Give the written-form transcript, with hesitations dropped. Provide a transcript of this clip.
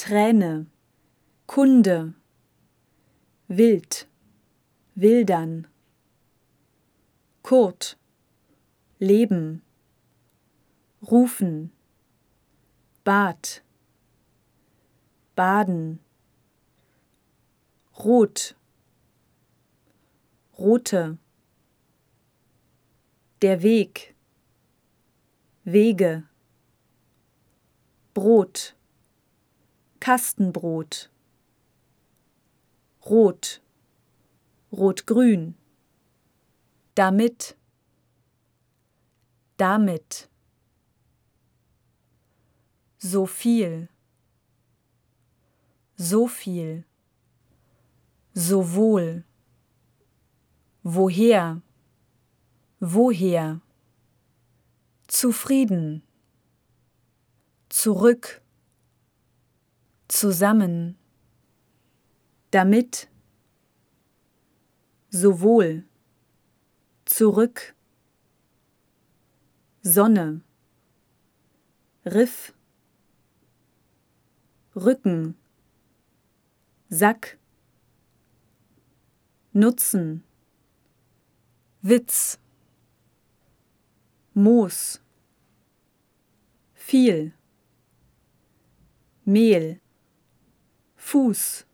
Träne, Kunde, wild, wildern, Kurt, leben, rufen, Bad, baden, rot, rote, der Weg, Wege, Brot, Kastenbrot, rot, rot-grün, damit, damit, so viel, sowohl, woher, woher, zufrieden, zurück, zusammen, damit, sowohl, zurück, Sonne, Riff, Rücken, Sack, Nutzen, Witz, Moos, viel, Mehl, Fuß,